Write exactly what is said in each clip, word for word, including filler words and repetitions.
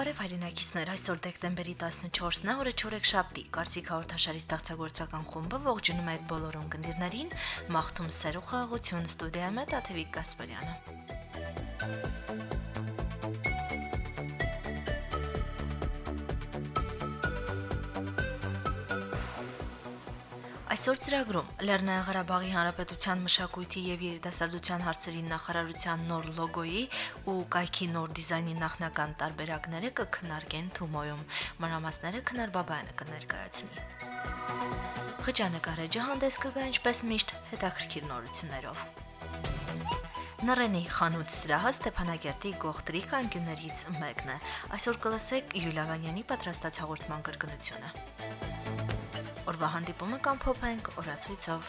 Բարև հայրենակիցներ, այսօր դեկտեմբերի տասնչորսն է, օրը չորեքշաբթի։ Կարծիք հաղորդաշարի ստեղծագործական խումբը ողջունում է այդ բոլոր ունկնդիրներին, մաղթում սեր ու խաղաղություն, ստուդիայում է Տաթևիկ Գասպարյանը։ Այսօր ծրագրում Լեռնային Ղարաբաղի Հանրապետության մշակույթի եւ երիտասարդության հարցերի նախարարության նոր լոգոյի ու կայքի նոր դիզայնի նախնական տարբերակները կքննարկեն Թումոյում։ Մանրամասները Քնար Բաբայանը կներկայացնի։ Խճանկարեջը հանդես կգա ինչպես միշտ հետաքրքիր նորություններով։ Նռենի խանութ սրահը Ստեփանագերտի Գողտրիկ անկյուններից մեկն է։ Այսօր կլսեք Յուլիա Վանյանի պատրաստած հաղորդման կրկնությունը։ Օրվա հանդիպումը կամփոփենք օրացույցով։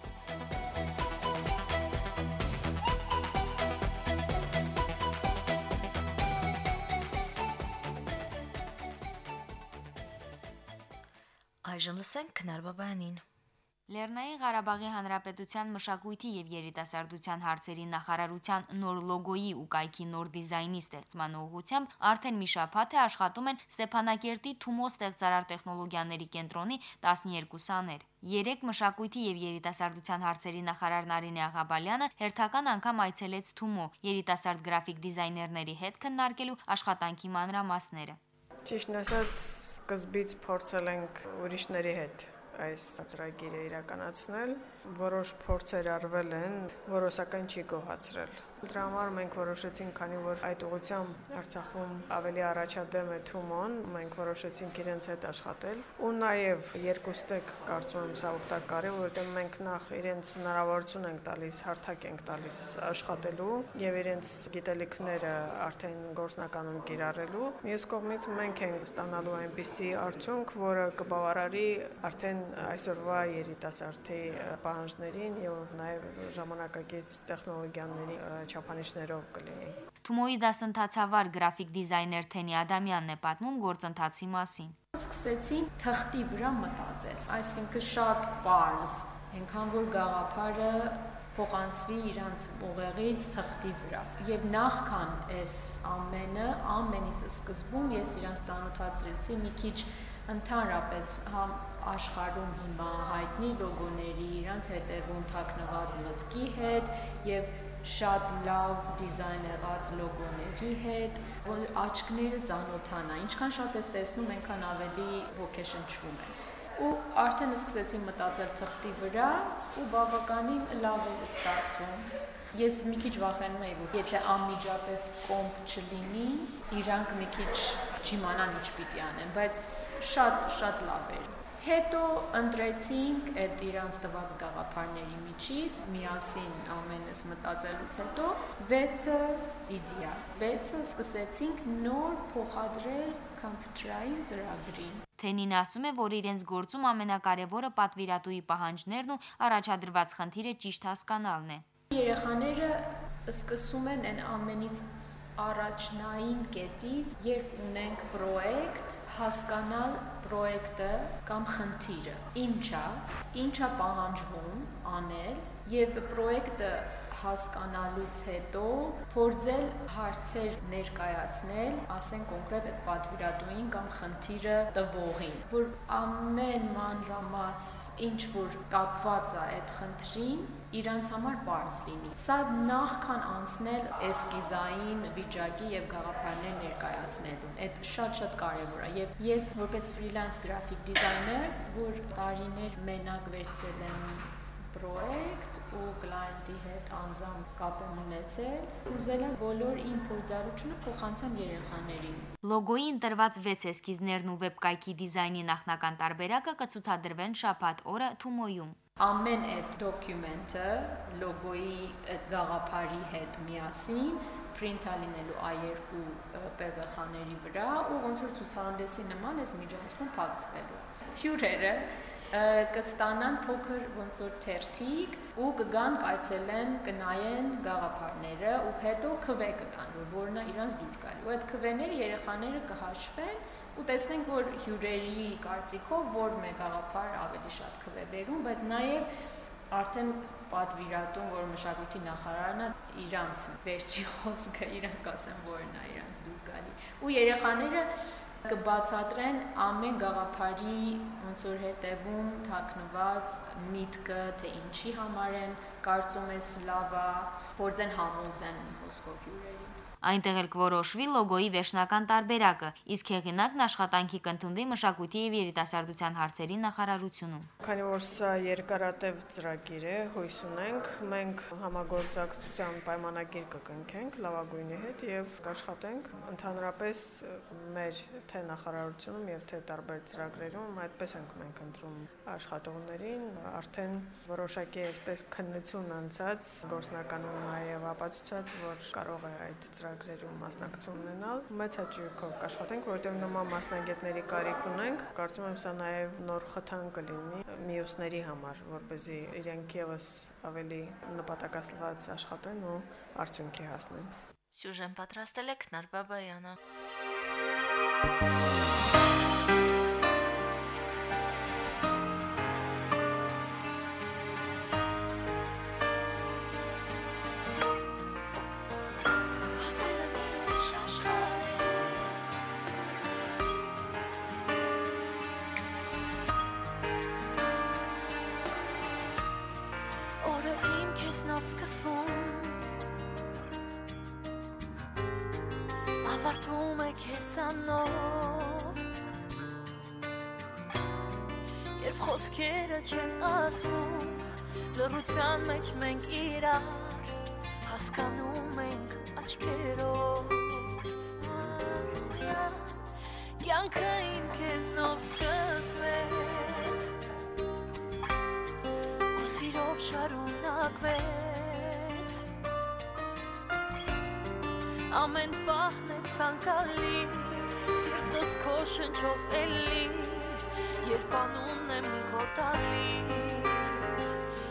Այժմ լսենք Քնար Բաբայանին։ Լեռնային Ղարաբաղի Հանրապետության մշակույթի եւ երիտասարդության հարցերի նախարարության նոր լոգոյի ու կայքի նոր դիզայնի ստեղծման ուղղությամբ արդեն մի շաբաթ է աշխատում են Ստեփանագերտի Թումո ստեղծարար տեխնոլոգիաների կենտրոնի տասներկու սաներ։ Երեք մշակույթի եւ երիտասարդության հարցերի նախարար Նարինե Աղաբալյանը հերթական անգամ այցելեց Թումո երիտասարդ գրաֆիկ դիզայներների հետ քննարկելու աշխատանքի մանրամասները։ Ճիշտն ասած, սկզբից փորձել ենք ուրիշների հետ այս ծրագիրը իրականացնել, որոշ փորձեր արվել են, որը սակայն չի գոհացրել։ Դրա համար մենք որոշեցինք, քանի որ այդ ուղղությամբ Արցախում ավելի առաջադեմ է Թումոն, մենք որոշեցինք իրենց հետ աշխատել ու նաև երկուստեք կարծում եմ սա օգտակար է, որովհետև մենք նախ իրենց հնարավորություն ենք տալիս, հարթակ ենք տալիս աշխատելու եւ իրենց գիտելիքները արդեն գործնականում կիրառելու։ Մյուս կողմից մենք ենք ստանալու այնպիսի արդյունք, որը կբավարարի արդեն այսօրվա երիտասարդի պահանջներին եւ նաեւ ժամանակակից տեխնոլոգիաների չափանիշներով կլինի։ Թումոյի դասընթացավար գրաֆիկ դիզայներ Թենի Ադամյանն է պատմում գործընթացի մասին։ Սկսեցին թղթի վրա մտածել, այսինքն շատ պարզ, այնքան որ գաղափարը փոխանցվի իրանց ուղեղից թղթի վրա։ Եվ նախքան այս ամենը, ամենից սկզբում ես իրանց ծանոթացրեցի մի քիչ ընդհանրապես համ աշխարհում հիմա հայտնի լոգոների, իրանց հետևում թաքնված մտքի հետ եւ շատ լավ դիզայն եղած լոգոների հետ, որ աչքները ծանոթանա։ Ինչքան շատ ես տեսնում, այնքան ավելի ոգեշնչվում ես։ Ու արդեն սկսեցի մտածել թղթի վրա ու բավականին լավ էր ստացվում։ Ես մի քիչ վախենում էի, որ եթե անմիջապես կոմպ չլինի, իրանք մի քիչ չիմանան ինչ պիտի անեն, բայց շատ շատ լավ էր։ Հետո ընտրեցինք այդ իրանց տված գաղափարների միջից, միասին ամենս մտածելուց հետո վեցը իդեալ։ Վեցը սկսեցինք նոր փոխադրել կոմպյուտերային ծրագրին։ Թենին ասում է, որ իրենց գործում ամենակարևորը պատվիրատուի պահանջներն ու առաջադրված խնդիրը ճիշտ հասկանալն է։ Երեխաները սկսում են այն ամենից առաջնային կետից, երբ ունենք պրոյեկտ, հասկանալ պրոյեկտը կամ խնդիրը, ինչա, ինչա պահանջվում անել եւ պրոյեկտը հասկանալուց հետո փորձել հարցեր ներկայացնել, ասենք կոնկրետ այդ պատվիրատուին կամ խնդիրը տվողին, որ ամեն մանրամաս ինչ որ կապված է այդ խնդրին, իրանց համար բարձ լինի։ Սա նախքան անցնել էսկիզային վիճակի եւ գաղափարներ ներկայացնելուն։ Այդ շատ-շատ կարեւոր է եւ ես որպես ֆրիլանս գրաֆիկ դիզայներ, որ տարիներ մենակ վերցրել եմ պրոյեկտ ու կլայենտի հետ անձամբ կապ եմ ունեցել, ուզել եմ բոլոր իմ փորձառությունը փոխանցեմ երեխաներին։ Լոգոյի ընտրված վեց էսքիզներն ու վեբկայքի դիզայնի նախնական տարբերակը կցուցադրվեն շաբաթ օրը Թումոյում։ Ամեն այդ դոկումենտը լոգոյի այդ գաղափարի հետ միասին պրինտ լինելու այ երկու պե վե խաների վրա ու ոնց որ ցուցահանդեսի նման էս միջանցքում փակցվելու։ Հյուրերը կստանան փոքր ոնց որ թերթիկ ու կգան կայցելեն, կնայեն գաղափարները ու հետո քվե կտան, որ որն է իրանց դուր գալու։ Ու այդ քվեները երեխաները կհաշվեն ու տեսնենք, որ հյուրերի կարծիքով որ մեր գաղափարը ավելի շատ քվե բերում, բայց նաև արդեն պատվիրատուն, որ մշակույթի նախարարն է, իրանց վերջի խոսքը իրանք ասեն, որն է իրանց դուր գալի։ Ու երեխաները կբացատրեն ամեն գաղափարի ոնց որ հետևում թաքնված միտքը, թե ինչի համար են կարծում ես լավ է, փորձեն համոզեն հոսքով հյուրերին։ Այնտեղ էլ կորոշվի լոգոյի վերջնական տարբերակը, իսկ հեղինակն աշխատանքի կընդունվի մշակույթի եւ երիտասարդության հարցերի նախարարությունում։ Քանի որ սա երկարատև ծրագիր է, հույս ունենք, մենք համագործակցության պայմանագիր կկնքենք լավագույնի հետ եւ կաշխատենք ընդհանրապես մեր թե նախարարությունում եւ թե տարբեր ծրագրերում այդպես ենք մենք ընտրում աշխատողներին, արդեն որոշակի այսպես քննություն անցած գործնականում նաեւ ապացուցած, որ կարող է այդ ծրագրերում մասնակցություն ունենալ, մեծ հաճույքով կաշխատենք, որովհետև նման մասնագետների կարիք ունենք։ Կարծում եմ սա նաև նոր խթան կլինի մյուսների համար, որպեսզի իրենք եւս ավելի նպատակասլաց աշխատեն ու արդյունքի հասնեն։ Սյուժեն պատրաստել է Քնար Բաբայանը։ Ավարտվում է քեզանով, երբ խոսքերը չեն ասում, լռության մեջ մենք իրար հասկանում ենք աչքերով, կյանքը իմ քեզնով սկսվեց ու սիրով շարունակվեց, ամեն պահն է ցանկալի, սիրտս քո շնչով էլի, երբ անունն եմ քո տալիս,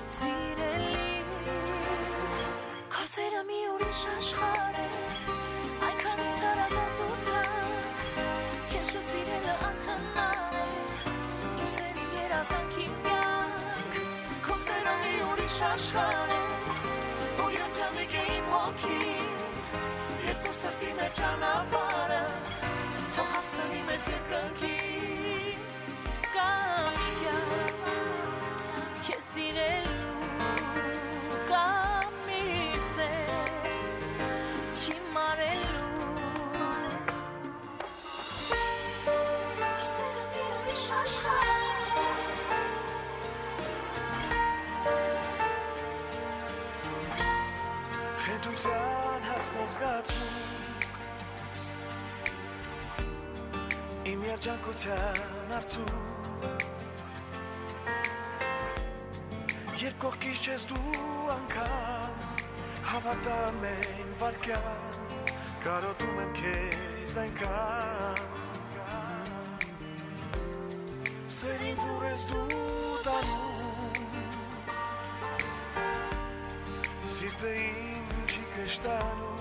սիրելիս, քո սերը մի ուրիշ աշխարհ է, այնքանից հարազատ ու թանկ, քեզ չսիրելը անհնար է, իմ սերին երազանք իմ կյանք, քո սերը մի ուրիշ աշխարհ է, ու երջանիկ է իմ հոգին, երկու սրտի մեր ճանապարհը, թող հասնի մեզ երկնքին, կամ կյանք քեզ սիրելու, կամ մի սեր չիմարելու, քո սերը մի ուրիշ աշխարհ է, խենթության հասնող զգացմունք, իմ երջանկության արդյունք, երբ կողքից չես դու անգամ, հավատամ են վարկյան, կարոտում եմ քեզ այնքան, սերին զուր ես դու տանում, սիրտը իմ չի կշտանում,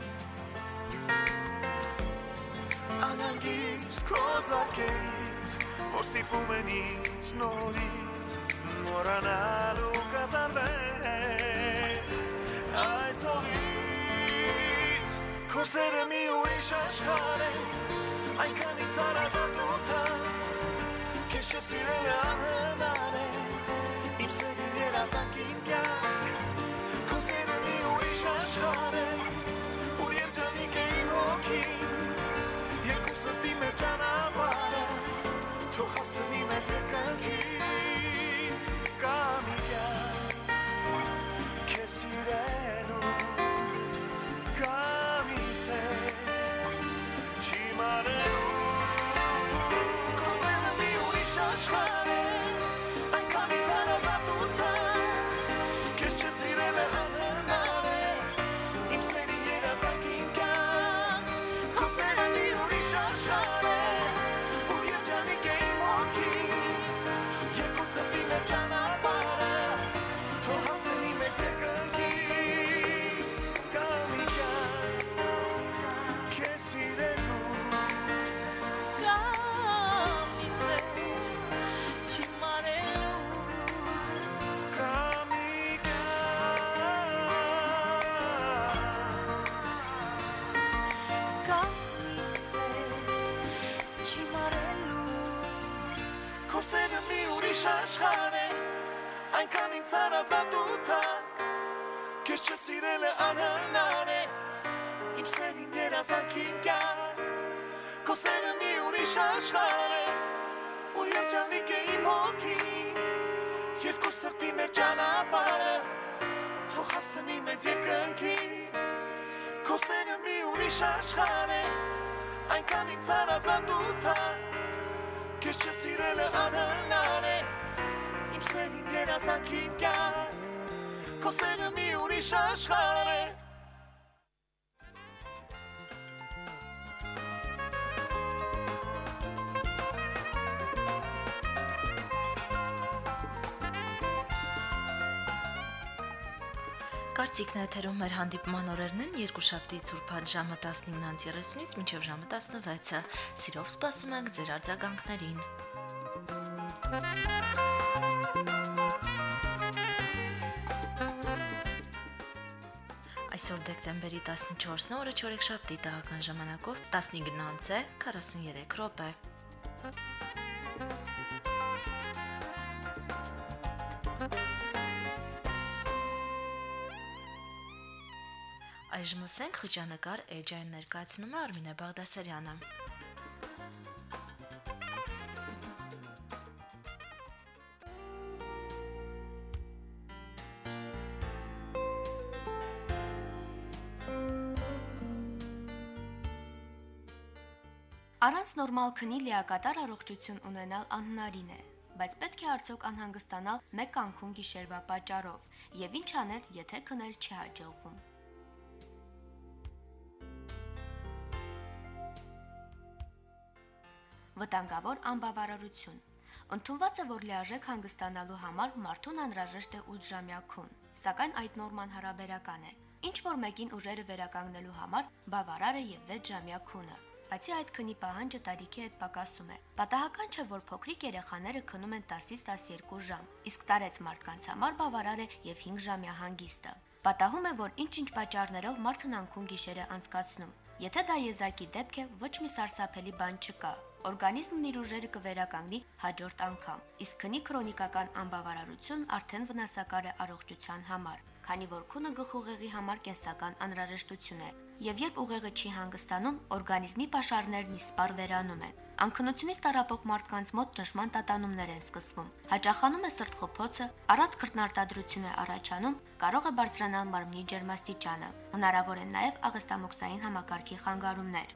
անանգից քո զարկերից, որ ստիպում են ինձ նորից, մոռանալու կատարվել այս օղից, քո սերը մի ուրիշ աշխարհ է, այնքանից հարազատ ու թանկ, քեզ չսիրելը անհնար է, իմ սերին երազանք իմ կյանք, քո սերը մի ուրիշ աշխարհ է, ուր երջանիկ է իմ հոգին, երկու սրտի մեր ճանապարհը, թող հասնի մեզ երկնքին, կամ կյանք քեզ սիրելու, կամ սեր չիմարելու, քո սերը մի ուրիշ աշխարհ է, այնքան արազատութակ Քեզ չսիրելը անհնար է Իմ սերին երազանքին կյանք Քո սերը մի ուրիշ աշխարհ է Որ երջանիկ է իմ հոգին Երկու սրտի մեր ճանապարհը Թող հասնի մեզ երկնքին Քո սերը մի ուրիշ աշխարհ է Այնքան ինձ արազատութակ Քեզ չսիրելը անհնար է Իմ սերին երազանքին կյանք Քո սերը մի ուրիշ աշխարհ է Կարծիքն եթերում մեր հանդիպման օրերն են երկուշաբթի ցուրփաթ ժամը տասնինը երեսունից մինչև ժամը տասնվեցը։ Սիրով սպասում ենք ձեր արձագանքներին։ Այսօր դեկտեմբերի տասնչորսն օրը չորեքշաբթի տեղական ժամանակով տասնինը քառասուներեք րոպե։ Այժմ ասենք խճանկար էջային ներկայացնում է Արմինե Բաղդասարյանը։ Առանց նորմալ քնի լիակատար առողջություն ունենալ անհնարին է, բայց պետք է արդյոք անհանգստանալ մեկ կանգուն գիշերվա պատճառով, եւ ինչ անել, եթե քնել չի հաջողվում։ Վտանգավոր անբավարարություն։ Ընդունված է, որ լիարժեք հանգստանալու համար մարդուն անհրաժեշտ է ութ-ժամյա քուն, սակայն այդ նորման հարաբերական է։ Ինչ որ մեկին ուժերը վերականգնելու համար բավարար է եւ վեց-ժամյա քունը։ Բացի այդ քնի պահանջը տարիքի հետ պակասում է։ Պատահական չէ, որ փոքրիկ երեխաները քնում են տասից տասներկու ժամ, իսկ տարեց մարդկանց համար բավարար է եւ հինգ-ժամյա հանգիստը։ Պատահում է, որ ինչ-ինչ պատճառներով մարդն անքուն գիշեր է անցկացնում։ Եթե դա եզակի դեպք է, ոչ մի սարսափելի բան չկա։ Օրգանիզմն իր ուժերը կվերականգնի հաջորդ անգամ, իսկ քնի քրոնիկական անբավարարությունն արդեն վնասակար է առողջության համար, քանի որ քունը գլխուղեղի համար կենսական անհրաժեշտություն է, եւ երբ ուղեղը չի հանգստանում, օրգանիզմի պաշարներն իսպառ վերանում են։ Անքնությունից տառապող մարդկանց մոտ ճնշման տատանումներ են սկսվում, հաճախանում է սրտխոփոցը, առատ քրտնարտադրություն է առաջանում, կարող է բարձրանալ մարմնի ջերմաստիճանը, հնարավոր են նաեւ աղեստամոքսային համակարգի խանգարումներ։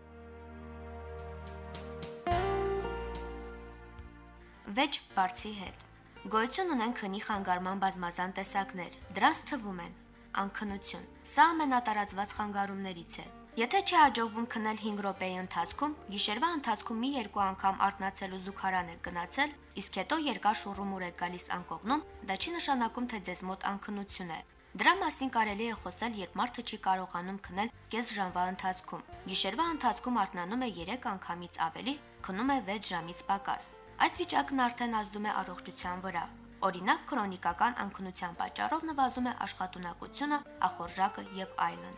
Վեճ բարձի հետ։ Գոյություն ունեն քնի խանգարման բազմազան տեսակներ, դրանց թվում են անքնություն։ Սա ամենատարածված խանգարումներից է։ Եթե չի հաջողվում քնել հինգ րոպեի ընթացքում, գիշերվա ընթացքում մի երկու անգամ արթնացել ու զուգարան եք գնացել, իսկ հետո երկար շուռումուռ եք գալիս անկողնում, դա չի նշանակում, թե ձեզ մոտ անքնություն է։ Դրա մասին կարելի է խոսել, երբ մարդը չի կարողանում քնել կես ժամվա ընթացքում։ Գիշերվա ընթացքում արթնանում է երեք անգամից ավելի, քնում է վեց ժամից պակաս։ Այդ վիճակն արդեն ազդում է առողջության վրա։ Օրինակ, քրոնիկական անքնության պատճառով նվազում է աշխատունակությունը, ախորժակը եւ այլն։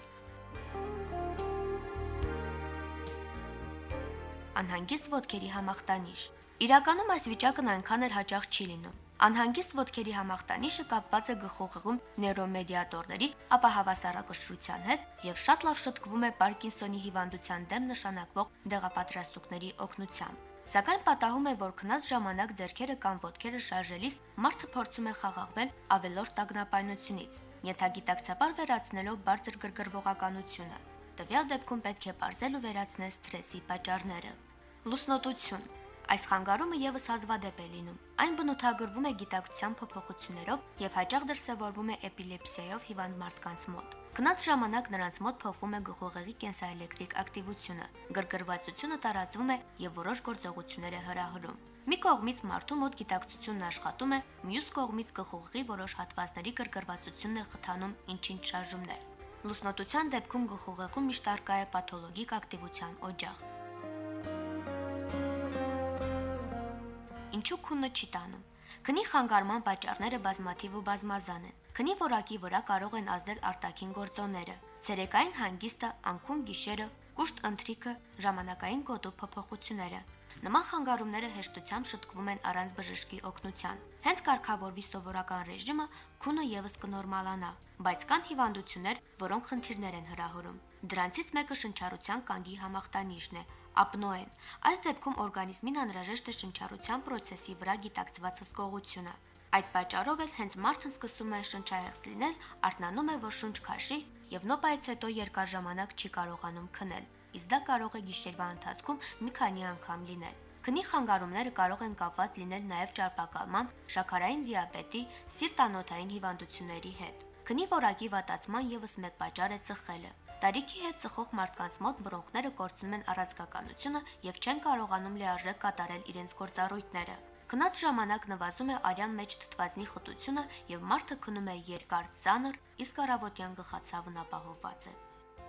Անհանգիստ ոտքերի համախտանիշ։ Իրականում այս վիճակն այնքան էլ հաճախ չի լինում։ Անհանգիստ ոտքերի համախտանիշը կապված է գլխուղեղում նեյրոմեդիատորների ապահավասարակշռության հետ եւ շատ լավ շտկվում է Պարկինսոնի հիվանդության դեմ նշանակվող դեղապատրաստուկների օգնությամբ։ Սակայն պատահում է, որ քնած ժամանակ ձեռքերը կամ ոտքերը շարժելիս մարդը փորձում է խաղաղվել ավելորդ տագնապայնությունից, նյութագիտակցաբար վերացնելով բարձր գրգռվողականությունը։ Տվյալ դեպքում պետք է պարզել ու վերացնել սթրեսի պատճառները։ Լուսնոտություն։ Այս խանգարումը եւս հազվադեպ է լինում։ Այն բնութագրվում է գիտակցության փոփոխություններով եւ հաճախ դրսևորվում է էպիլեպսիայով հիվանդ մարդկանց մոտ։ Քնած ժամանակ նրանց մոտ փոխվում է գլխուղեղի կենսաէլեկտրիկ ակտիվությունը, գրգռվածությունը տարածվում է եւ որոշ գործողություններ է հրահրում։ Մի կողմից մարդու մոտ գիտակցությունն աշխատում է, մյուս կողմից գլխուղեղի որոշ հատվածների գրգռվածությունն է խթանում ինչ-ինչ շարժումներ։ Լուսնոտության դեպքում գլխուղեղում միշտ առկա է պաթոլոգիկ ակտիվության օջախ։ Ինչու քունը չի տանում։ Քնի խանգարման պատճառները բազմաթիվ ու բազմազան են։ Քնի որակի վրա կարող են ազդել արտաքին գործոնները՝ ցերեկային հանգիստը, անքուն գիշերը, կուշտ ընթրիքը, ժամանակային գոտու փոփոխությունները։ Նման խանգարումները հեշտությամբ շտկվում են առանց բժշկի օգնության։ Հենց կարգավորվի սովորական ռեժիմը, քունը եւս կնորմալանա, բայց կան հիվանդություններ, որոնք խնդիրներ են հրահուրում։ Դրանցից մեկը շնչառության կանգի համախտանիշն է, ապնոեն։ Այս դեպքում օրգանիզմին անհրաժեշտ է շնչառության process-ի վրա գիտակցված հսկողությունը։ Այդ պատճառով էլ հենց մարդն սկսում է շնչահեղձ լինել, արթնանում է, որ շունչ քաշի եւ նոպայից հետո երկար ժամանակ չի կարողանում քնել։ Իսկ դա կարող է գիշերվա ընթացքում մի քանի անգամ լինել։ Քնի խանգարումները կարող են կապված լինել նաև ճարպակալման, շաքարային դիաբետի, սիրտանոթային հիվանդությունների հետ։ Քնի որակի վատացման եւս մեկ պատճառ է ծխելը։ Տարիքի հետ ծխող մարդկանց մոտ բրոնխները կորցնում են առանցքականությունը եւ չեն կարողանում լիարժեք կատարել իրենց գործառույթները։ Քնած ժամանակ նվազում է արյան մեջ թթվածնի խտությունը եւ մարդը քնում է երկար ծանր, իսկ առավոտյան գլխացավն ապահովված է։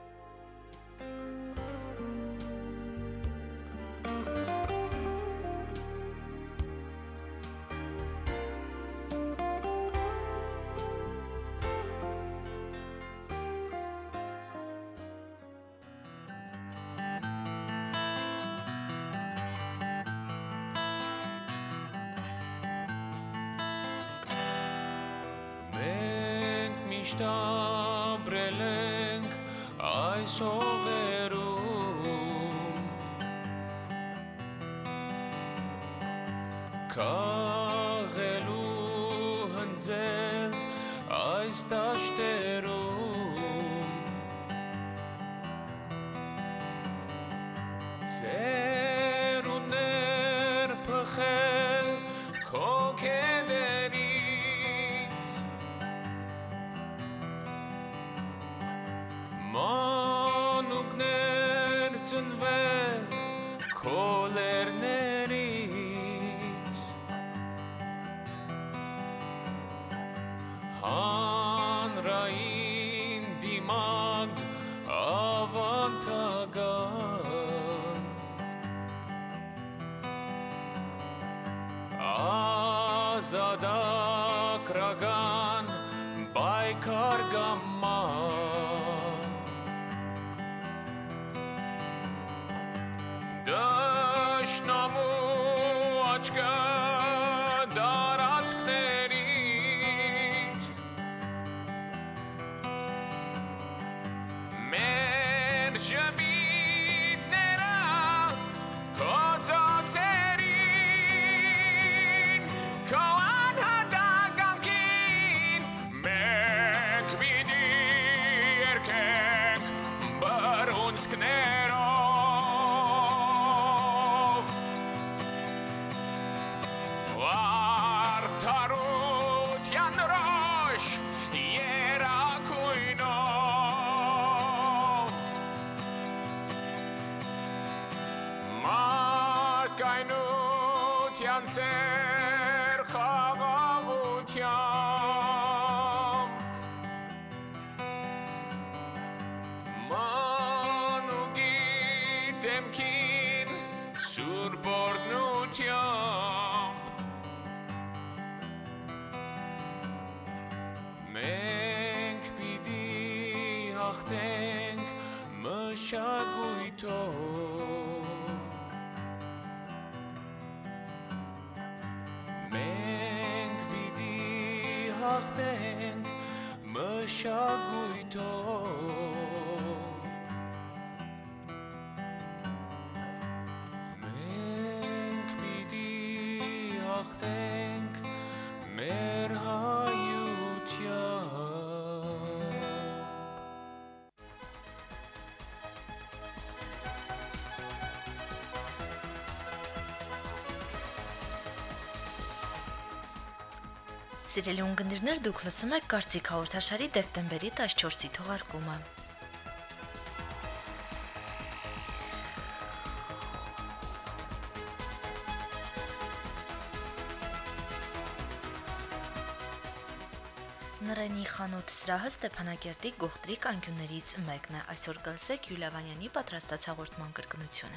Ապրել ենք այս հողերում, քաղելու հնձել այս դաշտերում, սերունդներ փխել քո կեդերից, մանուկներ ծնվել քո լեռներից, հանրային դիմակ ավանդական, ազատագրական պայքար գամման, դաշնամու աչքը դարածքներից, մեր ժպիտները քո ծոցերին, քո անհատականքին, մենք պիտի երգենք բռունցքներով, արդարության ռոշ երակույնով, մատկայնության սեր խաղաղությամբ, մանուկի դեմքին սուրբ օրհնությամբ, մենք պիտի հաղթենք մշակույթով, մենք պիտի հաղթենք մշակույթով, մենք պիտի հաղթենք մեր հայությամբ։ Սիրելի ունկնդիրներ, դուք լսում եք Կարծիք հաղորդաշարի դեկտեմբերի տասնչորսի թողարկումը։ Նռենի խանութ սրահը Ստեփանակերտի գողտրիկ անկյուններից մեկն է։ Այսօր կլսեք Յուլիա Վանյանի պատրաստած հաղորդման կրկնությունը։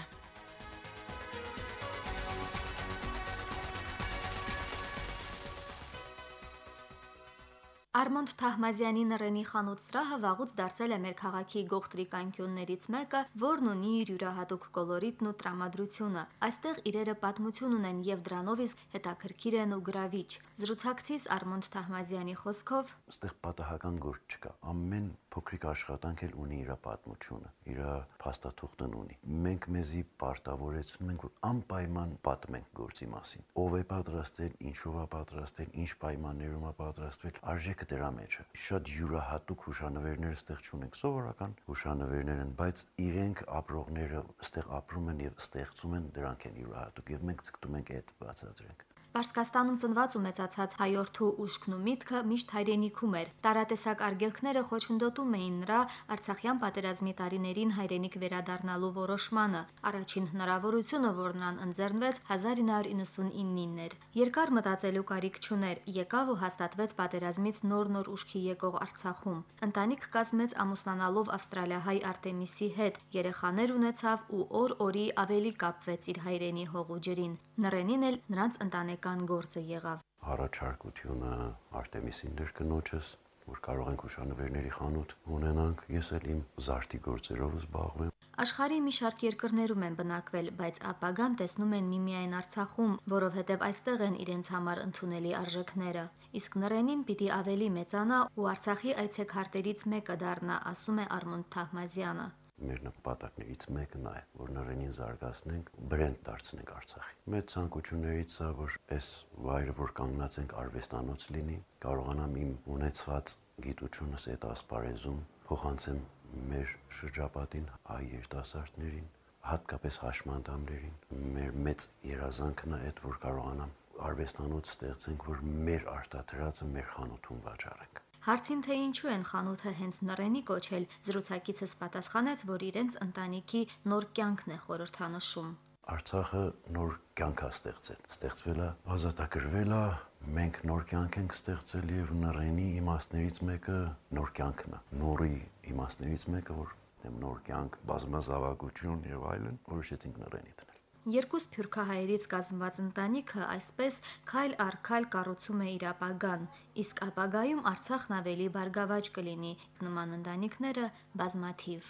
Արմոնդ Թահմազյանի Նռենի խանութ սրահը վաղուց դարձել է մեր քաղաքի գողտրիկ անկյուններից մեկը, որն ունի իր յուրահատուկ կոլորիտն ու տրամադրությունը։ Այստեղ իրերը պատմություն ունեն եւ դրանով իսկ հետաքրքիր են ու գրավիչ։ Զրուցակցից Արմոնդ Թահմազյանի խոսքով Այստեղ պատահական գործ չկա։ Ամեն փոքրիկ աշխատանք էլ ունի իր պատմությունը, իր փաստաթուղթն ունի։ Մենք մեզի պարտավորեցնում ենք, որ անպայման պատմենք գործի մասին։ Ով է պատրաստել, ինչով է պատրաստել, ինչ պայմաններում է պատրաստվել, արժեքը դրա մեջ է։ Շատ յուրահատուկ հուշանվերներ ստեղ չունենք, սովորական հուշանվերներ են, բայց իրենք ապրողները ստեղ ապրում են եւ ստեղծում են, դրանք են յուրահատուկ եւ մենք ցկտում ենք այդ բացատրենք։ Պարսկաստանում ծնված ու մեծացած հայորդու ուշքն ու միտքը միշտ հայրենիքում էր։ Տարատեսակ արգելքները խոչընդոտում էին նրա Արցախյան պատերազմի տարիներին հայրենիք վերադառնալու որոշմանը։ Առաջին հնարավորությունը, որ նրան ընձեռնվեց հազար ինը հարյուր իննսունինին էր։ Երկար մտածելու կարիք չուներ, եկավ ու հաստատվեց պատերազմից նոր-նոր ուշքի եկող Արցախում։ Ընտանիք կազմեց ամուսնանալով ավստրալիահայ Արտեմիսի հետ, երեխաներ ունեցավ ու օր-օրի ավելի կապվեց իր հայրենի հողու ջրին։ Նռենին էլ նրանց ընտանեկան գործը եղավ։ Առաջարկությունը Արտեմիսին դեր կնոջս, որ կարող ենք հուշանվերների խանութ ունենանք, ես էլ իմ զարդի գործերով զբաղվեմ։ Աշխարհի մի շարք երկրներում են բնակվել, բայց ապագան տեսնում են միմիայն Արցախում, որովհետև այստեղ են իրենց համար ընդունելի արժեքները։ Իսկ Նռենին պիտի ավելի մեծանա ու Արցախի այցեքարտերից մեկը դառնա, ասում է Արմոնդ Թահմազյանը։ Մեր նպատակներից մեկը նա է, որ Նռենին զարգացնենք, բրենդ դարձնենք Արցախի։ Մեծ ցանկություններից է, որ այս վայրը, որ կանգնած ենք, արվեստանոց լինի, կարողանամ իմ ունեցված գիտությունս այդ ասպարեզում փոխանցեմ մեր շրջապատին, հայ երիտասարդներին, հատկապես հաշմանդամներին։ Մեր մեծ երազանքն է այդ, որ կարողանամ արվեստանոց ստեղծենք, որ մեր արտադրածը մեր խանութում վաճառենք։ Հարցին թե ինչու են խանութը հենց Նռենի կոչել, զրուցակիցս պատասխանեց, որ իրենց ընտանիքի նոր կյանքն է խորհրդանշում։ Արցախը նոր կյանք է ստեղծել, ստեղծվել է, ազատագրվել է, մենք նոր կյանք ենք ստեղծել եւ Նռենի իմաստներից մեկը նոր կյանքն է։ Նորի իմաստներից մեկը, որ նոր կյանք, բազմազավակություն եւ այլն, որոշեցինք Նռենի դնել։ Երկու սփյուռքահայերից կազմված ընտանիքը այսպես քայլ առ քայլ կառուցում է իր ապագան, իսկ ապագայում Արցախն ավելի բարգավաճ կլինի, նման ընտանիքները բազմաթիվ։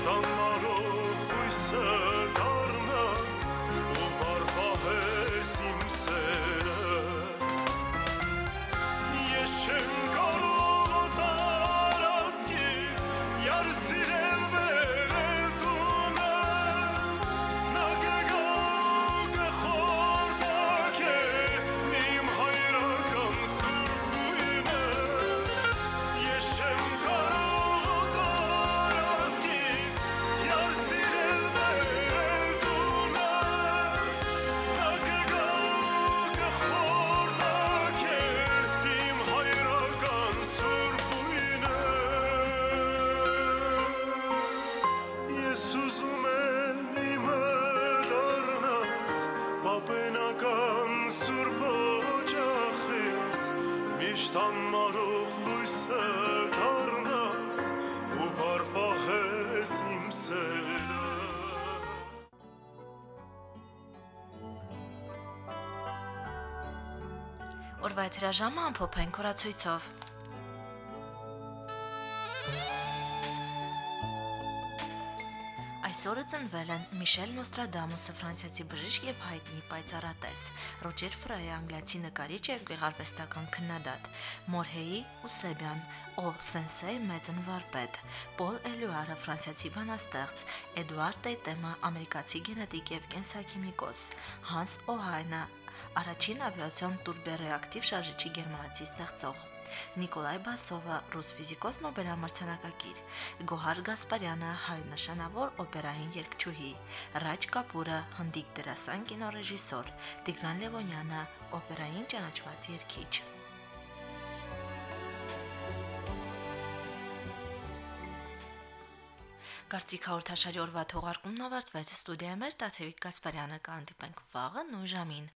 միշտ անմարող հույսը դառնաս ու վարպահես իմ սերը ես չեմ կարող օտար ազգից յար սիրել բերել տունս նա կգա կխորդակ է իմ հայրական սուրբ ույնը ես չեմ կարող օտար ազգից յար սիրել բերել տունս նա կգա կխորդակ է իմ հայրական սուրբ ույնը ես ուզում եմ իմը դառնաս պապենական սուրբ օջախիս միշտ անմարող լույսը դառնաս ու վարպահես իմ սերը Օրվա հրաժամը ամփոփեն կորացույցով։ Այսօրը ծնվել են Միշել Նոստրադամուսը, ֆրանսիացի բժիշկ եւ հայտնի պայծառատես, Ռոջեր Ֆրայը, անգլիացի նկարիչ եւ գեղարվեստական քննադատ, Մորհեի Ուսեբյան, Օ Սենսեյ մեծն վարպետ, Պոլ Էլյուարը, ֆրանսիացի բանաստեղծ, Էդուարդ Տեյտեմը, ամերիկացի գենետիկ եւ կենսաքիմիկոս, Հանս Օհայնը, առաջին ավիացիոն տուրբոռեակտիվ շարժիչի գերմանացի ստեղծող, Նիկոլայ Բասովը, ռուս ֆիզիկոս, Նոբելամրցանակակիր, Գոհար Գասպարյանը, հայ նշանավոր օպերային երգչուհի, Ռաջ Կապուրը, հնդիկ դերասան, կինոռեժիսոր, Տիգրան Լևոնյանը, օպերային ճանաչված երգիչ։ Կարծիք հաղորդաշարի օրվա թողարկումն ավարտվեց։ Ստուդիայում էր Տաթևիկ Գասպարյանը, կհանդիպենք վաղը նույն ժամին։